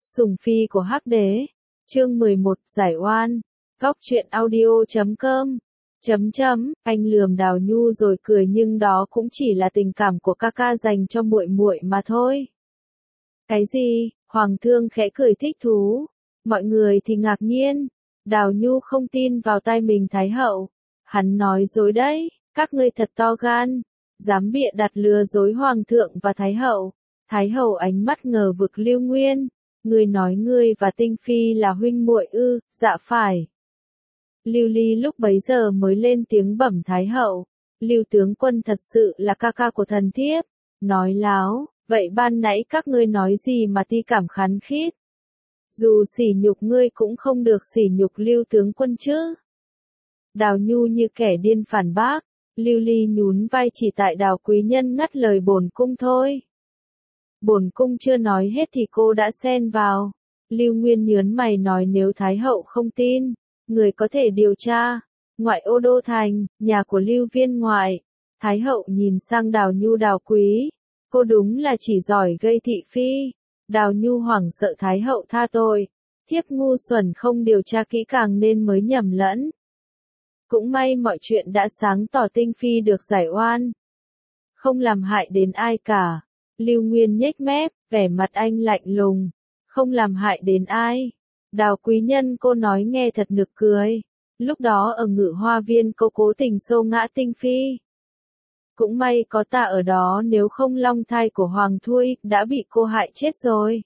Sủng phi của Hắc Đế. Chương 11, giải oan. Góc truyện audio.com. Anh lườm Đào Nhu rồi cười, nhưng đó cũng chỉ là tình cảm của ca ca dành cho muội muội mà thôi. Cái gì? Hoàng thương khẽ cười thích thú. Mọi người thì ngạc nhiên. Đào Nhu không tin vào tai mình. Thái hậu. Hắn nói dối đấy, các ngươi thật to gan. Dám bịa đặt lừa dối hoàng thượng và thái hậu. Thái hậu ánh mắt ngờ vực Lưu Nguyên. Ngươi nói ngươi và Tinh Phi là huynh muội ư? Dạ phải. Lưu Ly lúc bấy giờ mới lên tiếng bẩm Thái hậu. Lưu tướng quân thật sự là ca ca của thần thiếp. Nói láo, vậy ban nãy các ngươi nói gì mà ti cảm khán khít? Dù sỉ nhục ngươi cũng không được sỉ nhục Lưu tướng quân chứ. Đào Nhu như kẻ điên phản bác. Lưu Ly nhún vai, chỉ tại Đào quý nhân ngắt lời bổn cung thôi. Bổn cung chưa nói hết thì cô đã xen vào. Lưu Nguyên nhớn mày nói, nếu Thái hậu không tin, người có thể điều tra. Ngoại ô Đô Thành, nhà của Lưu Viên ngoại. Thái hậu nhìn sang Đào Nhu. Đào quý, cô đúng là chỉ giỏi gây thị phi. Đào Nhu hoảng sợ, Thái hậu tha tội. Thiếp ngu xuẩn không điều tra kỹ càng nên mới nhầm lẫn. Cũng may mọi chuyện đã sáng tỏ, Tinh Phi được giải oan. Không làm hại đến ai cả. Lưu Nguyên nhếch mép, vẻ mặt anh lạnh lùng. Không làm hại đến ai. Đào quý nhân, cô nói nghe thật nực cười. Lúc đó ở Ngự Hoa Viên cô cố tình xô ngã Tinh Phi. Cũng may có ta ở đó, nếu không long thai của Hoàng Thui đã bị cô hại chết rồi.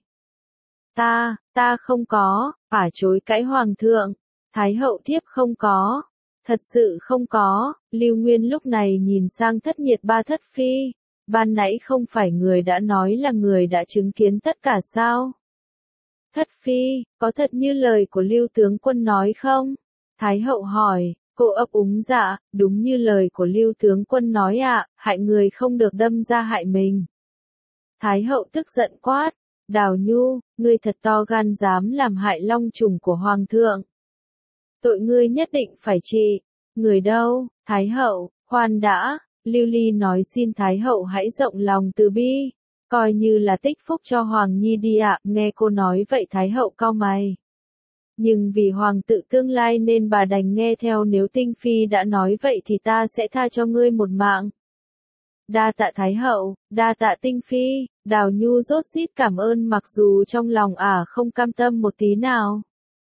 Ta không có, phải chối cãi Hoàng thượng. Thái hậu thiếp không có. Thật sự không có. Lưu Nguyên lúc này nhìn sang Thất Nhiệt Ba Thất Phi. Ban nãy không phải người đã nói là người đã chứng kiến tất cả sao? Thất Phi, có thật như lời của Lưu tướng quân nói không? Thái hậu hỏi. Cô ấp úng dạ, đúng như lời của Lưu tướng quân nói ạ, hại người không được đâm ra hại mình. Thái hậu tức giận quát. Đào Nhu, ngươi thật to gan, dám làm hại long trùng của Hoàng thượng. Tội ngươi nhất định phải trị. Người đâu? Thái hậu, khoan đã. Lưu Ly nói, xin Thái hậu hãy rộng lòng từ bi. Coi như là tích phúc cho Hoàng Nhi đi ạ. Nghe cô nói vậy Thái hậu cau mày. Nhưng vì Hoàng tự tương lai nên bà đành nghe theo, nếu Tinh Phi đã nói vậy thì ta sẽ tha cho ngươi một mạng. Đa tạ Thái hậu, đa tạ Tinh Phi. Đào Nhu rốt rít cảm ơn, mặc dù trong lòng không cam tâm một tí nào.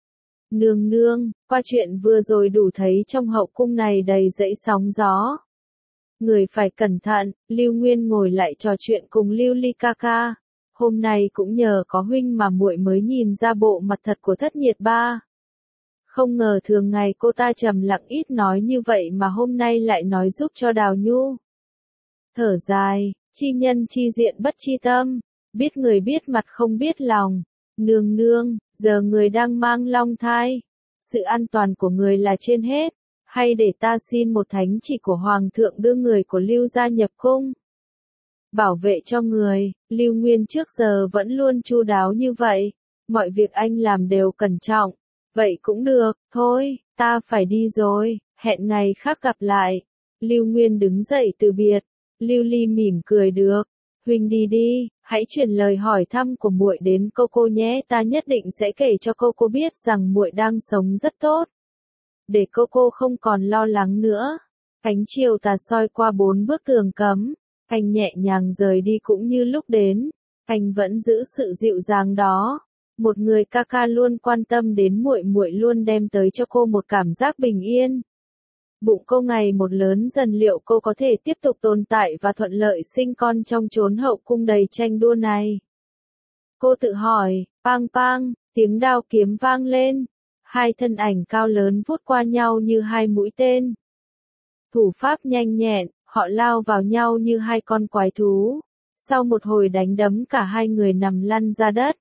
Nương nương, qua chuyện vừa rồi đủ thấy trong hậu cung này đầy dẫy sóng gió. Người phải cẩn thận. Lưu Nguyên ngồi lại trò chuyện cùng Lưu Ly ca ca. Hôm nay cũng nhờ có huynh mà muội mới nhìn ra bộ mặt thật của Thất Nhiệt Ba. Không ngờ thường ngày cô ta trầm lặng ít nói như vậy mà hôm nay lại nói giúp cho Đào Nhu. Thở dài, chi nhân chi diện bất chi tâm, biết người biết mặt không biết lòng. Nương nương, giờ người đang mang long thai. Sự an toàn của người là trên hết. Hay để ta xin một thánh chỉ của Hoàng thượng đưa người của Lưu gia nhập cung. Bảo vệ cho người. Lưu Nguyên trước giờ vẫn luôn chu đáo như vậy. Mọi việc anh làm đều cẩn trọng. Vậy cũng được, thôi, ta phải đi rồi, hẹn ngày khác gặp lại. Lưu Nguyên đứng dậy từ biệt. Lưu Ly mỉm cười, được. Huynh đi đi, hãy truyền lời hỏi thăm của muội đến cô nhé, ta nhất định sẽ kể cho cô biết rằng muội đang sống rất tốt. Để cô không còn lo lắng nữa. Ánh chiều tà soi qua 4 bức tường cấm. Anh nhẹ nhàng rời đi cũng như lúc đến. Anh vẫn giữ sự dịu dàng đó. Một người ca ca luôn quan tâm đến muội muội, luôn đem tới cho cô một cảm giác bình yên. Bụng cô ngày một lớn dần, liệu cô có thể tiếp tục tồn tại và thuận lợi sinh con trong chốn hậu cung đầy tranh đua này? Cô tự hỏi. Pang pang, tiếng đao kiếm vang lên. Hai thân ảnh cao lớn vút qua nhau như hai mũi tên. Thủ pháp nhanh nhẹn, họ lao vào nhau như hai con quái thú. Sau một hồi đánh đấm cả hai người nằm lăn ra đất.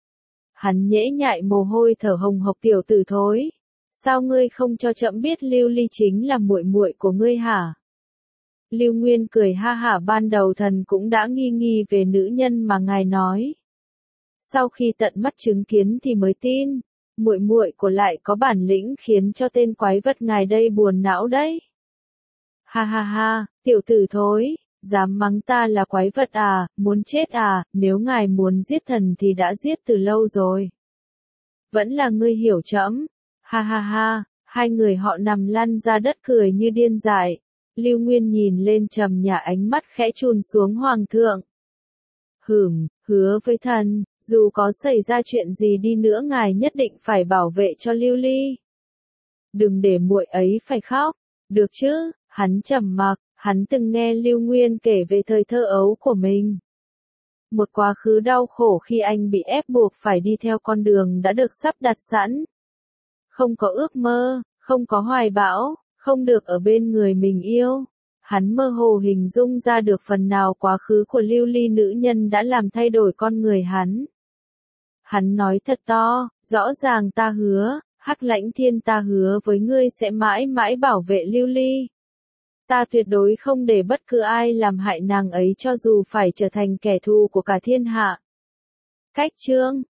Hắn nhễ nhại mồ hôi thở hồng hộc, tiểu tử thối. Sao ngươi không cho trẫm biết Lưu Ly chính là muội muội của ngươi hả? Lưu Nguyên cười ha hả, ban đầu thần cũng đã nghi nghi về nữ nhân mà ngài nói. Sau khi tận mắt chứng kiến thì mới tin. Muội muội của lại có bản lĩnh khiến cho tên quái vật ngài đây buồn não đấy. Ha ha ha, tiểu tử thối, Dám mắng ta là quái vật à, muốn chết à, nếu ngài muốn giết thần thì đã giết từ lâu rồi. Vẫn là ngươi hiểu trẫm. Ha ha ha, hai người họ nằm lăn ra đất cười như điên dại. Lưu Nguyên nhìn lên trầm nhà ánh mắt khẽ chùn xuống hoàng thượng. Hứa với thần, dù có xảy ra chuyện gì đi nữa ngài nhất định phải bảo vệ cho Lưu Ly. Đừng để muội ấy phải khóc, được chứ? Hắn trầm mặc, hắn từng nghe Lưu Nguyên kể về thời thơ ấu của mình. Một quá khứ đau khổ khi anh bị ép buộc phải đi theo con đường đã được sắp đặt sẵn. Không có ước mơ, không có hoài bão, không được ở bên người mình yêu. Hắn mơ hồ hình dung ra được phần nào quá khứ của Lưu Ly nữ nhân đã làm thay đổi con người hắn. Hắn nói thật to, rõ ràng ta hứa, Hắc Lãnh Thiên ta hứa với ngươi sẽ mãi mãi bảo vệ Lưu Ly. Ta tuyệt đối không để bất cứ ai làm hại nàng ấy cho dù phải trở thành kẻ thù của cả thiên hạ. Cách chương